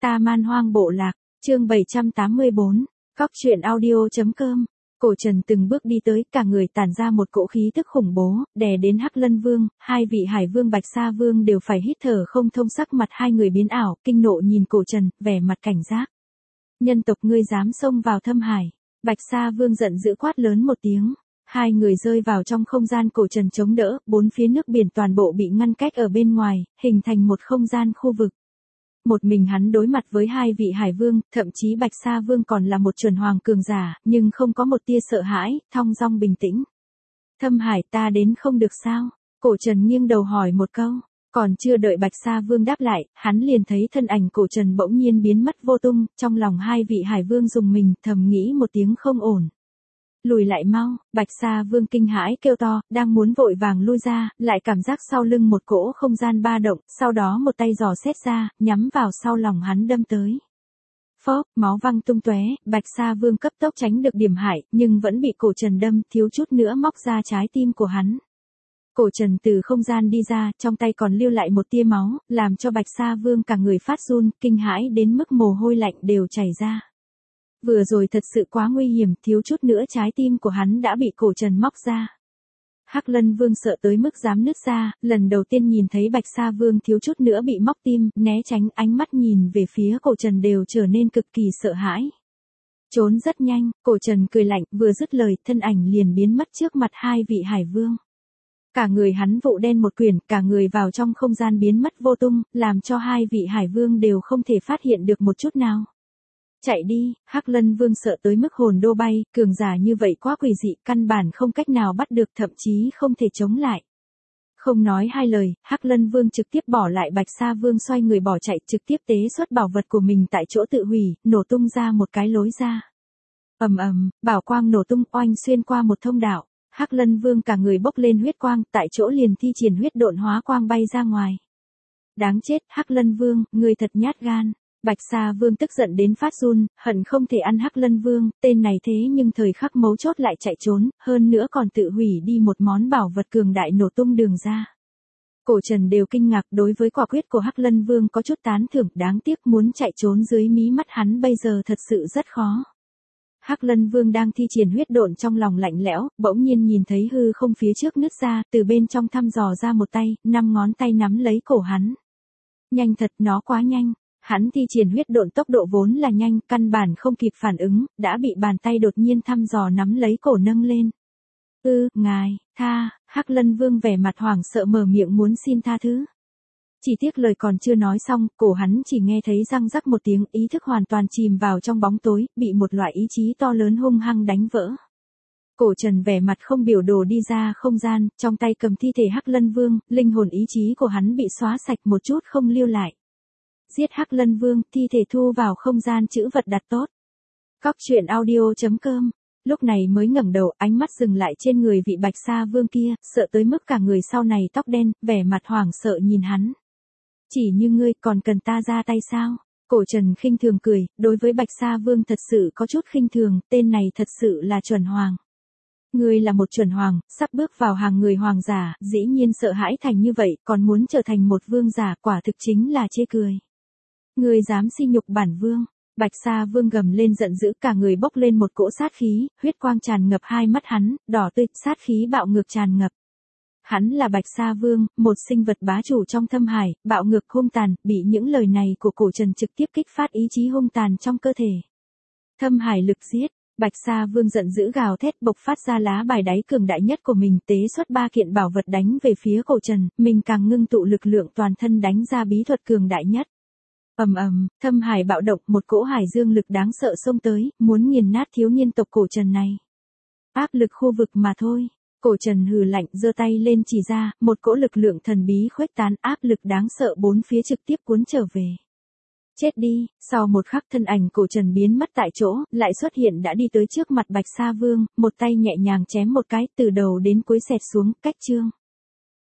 Ta Man Hoang Bộ Lạc, chương 784, Cóc truyện audio.com. Cổ Trần từng bước đi tới, cả người tản ra một cỗ khí tức khủng bố, đè đến Hắc Lân Vương, hai vị Hải Vương Bạch Sa Vương đều phải hít thở không thông, sắc mặt hai người biến ảo, kinh nộ nhìn Cổ Trần, vẻ mặt cảnh giác. Nhân tộc ngươi dám xông vào Thâm Hải? Bạch Sa Vương giận dữ quát lớn một tiếng. Hai người rơi vào trong không gian Cổ Trần chống đỡ, bốn phía nước biển toàn bộ bị ngăn cách ở bên ngoài, hình thành một không gian khu vực. Một mình hắn đối mặt với hai vị Hải Vương, thậm chí Bạch Sa Vương còn là một chuẩn hoàng cường giả, nhưng không có một tia sợ hãi, thong dong bình tĩnh. Thâm Hải ta đến không được sao? Cổ Trần nghiêng đầu hỏi một câu. Còn chưa đợi Bạch Sa Vương đáp lại, hắn liền thấy thân ảnh Cổ Trần bỗng nhiên biến mất vô tung, trong lòng hai vị Hải Vương dùng mình, thầm nghĩ một tiếng không ổn. Lùi lại mau, Bạch Sa Vương kinh hãi kêu to, đang muốn vội vàng lui ra, lại cảm giác sau lưng một cỗ không gian ba động, sau đó một tay giò xét ra, nhắm vào sau lòng hắn đâm tới. Phốc, máu văng tung tóe, Bạch Sa Vương cấp tốc tránh được điểm hại, nhưng vẫn bị Cổ Trần đâm, thiếu chút nữa móc ra trái tim của hắn. Cổ Trần từ không gian đi ra, trong tay còn lưu lại một tia máu, làm cho Bạch Sa Vương cả người phát run, kinh hãi đến mức mồ hôi lạnh đều chảy ra. Vừa rồi thật sự quá nguy hiểm, thiếu chút nữa trái tim của hắn đã bị Cổ Trần móc ra. Hắc Lân Vương sợ tới mức dám nứt ra, lần đầu tiên nhìn thấy Bạch Sa Vương thiếu chút nữa bị móc tim, né tránh, ánh mắt nhìn về phía Cổ Trần đều trở nên cực kỳ sợ hãi. Trốn rất nhanh, Cổ Trần cười lạnh, vừa dứt lời, thân ảnh liền biến mất trước mặt hai vị Hải Vương. Cả người hắn vụ đen một quyển, cả người vào trong không gian biến mất vô tung, làm cho hai vị Hải Vương đều không thể phát hiện được một chút nào. Chạy đi, Hắc Lân Vương sợ tới mức hồn đô bay, cường giả như vậy quá quỷ dị, căn bản không cách nào bắt được, thậm chí không thể chống lại. Không nói hai lời, Hắc Lân Vương trực tiếp bỏ lại Bạch Sa Vương, xoay người bỏ chạy, trực tiếp tế xuất bảo vật của mình tại chỗ tự hủy, nổ tung ra một cái lối ra. Ầm ầm, bảo quang nổ tung, oanh xuyên qua một thông đạo. Hắc Lân Vương cả người bốc lên huyết quang, tại chỗ liền thi triển huyết độn hóa quang bay ra ngoài. Đáng chết, Hắc Lân Vương, ngươi thật nhát gan. Bạch Sa Vương tức giận đến phát run, hận không thể ăn Hắc Lân Vương, tên này thế nhưng thời khắc mấu chốt lại chạy trốn, hơn nữa còn tự hủy đi một món bảo vật cường đại nổ tung đường ra. Cổ Trần đều kinh ngạc, đối với quả quyết của Hắc Lân Vương có chút tán thưởng, đáng tiếc muốn chạy trốn dưới mí mắt hắn bây giờ thật sự rất khó. Hắc Lân Vương đang thi triển huyết độn, trong lòng lạnh lẽo, bỗng nhiên nhìn thấy hư không phía trước nứt ra, từ bên trong thăm dò ra một tay, 5 ngón tay nắm lấy cổ hắn. Nhanh thật, nó quá nhanh. Hắn thi triển huyết độn tốc độ vốn là nhanh, căn bản không kịp phản ứng, đã bị bàn tay đột nhiên thăm dò nắm lấy cổ nâng lên. Ngài, tha, Hắc Lân Vương vẻ mặt hoảng sợ mở miệng muốn xin tha thứ. Chỉ tiếc lời còn chưa nói xong, cổ hắn chỉ nghe thấy răng rắc một tiếng, ý thức hoàn toàn chìm vào trong bóng tối, bị một loại ý chí to lớn hung hăng đánh vỡ. Cổ Trần vẻ mặt không biểu đồ đi ra không gian, trong tay cầm thi thể Hắc Lân Vương, linh hồn ý chí của hắn bị xóa sạch một chút không lưu lại. Giết Hắc Lân Vương, thi thể thu vào không gian trữ vật đặt tốt. Cóc truyện audio.com. Lúc này mới ngẩng đầu, ánh mắt dừng lại trên người vị Bạch Sa Vương kia, sợ tới mức cả người sau này tóc đen, vẻ mặt hoảng sợ nhìn hắn. Chỉ như ngươi, còn cần ta ra tay sao? Cổ Trần khinh thường cười, đối với Bạch Sa Vương thật sự có chút khinh thường, tên này thật sự là chuẩn hoàng. Ngươi là một chuẩn hoàng, sắp bước vào hàng người hoàng giả, dĩ nhiên sợ hãi thành như vậy, còn muốn trở thành một vương giả, quả thực chính là chê cười. Ngươi dám sỉ nhục bản vương? Bạch Sa Vương gầm lên giận dữ, cả người bốc lên một cỗ sát khí, huyết quang tràn ngập hai mắt hắn, đỏ tươi, sát khí bạo ngược tràn ngập. Hắn là Bạch Sa Vương, một sinh vật bá chủ trong Thâm Hải, bạo ngược hung tàn, bị những lời này của Cổ Trần trực tiếp kích phát ý chí hung tàn trong cơ thể. Thâm Hải lực giết, Bạch Sa Vương giận dữ gào thét, bộc phát ra lá bài đáy cường đại nhất của mình, tế xuất 3 kiện bảo vật đánh về phía Cổ Trần, mình càng ngưng tụ lực lượng toàn thân đánh ra bí thuật cường đại nhất. Ầm ầm, Thâm Hải bạo động, một cỗ hải dương lực đáng sợ xông tới, muốn nghiền nát thiếu niên tộc Cổ Trần này. Áp lực khu vực mà thôi. Cổ Trần hừ lạnh, giơ tay lên chỉ ra, một cỗ lực lượng thần bí khuếch tán, áp lực đáng sợ bốn phía trực tiếp cuốn trở về. Chết đi, sau một khắc thân ảnh Cổ Trần biến mất tại chỗ, lại xuất hiện đã đi tới trước mặt Bạch Sa Vương, một tay nhẹ nhàng chém một cái, từ đầu đến cuối xẹt xuống, cách chương.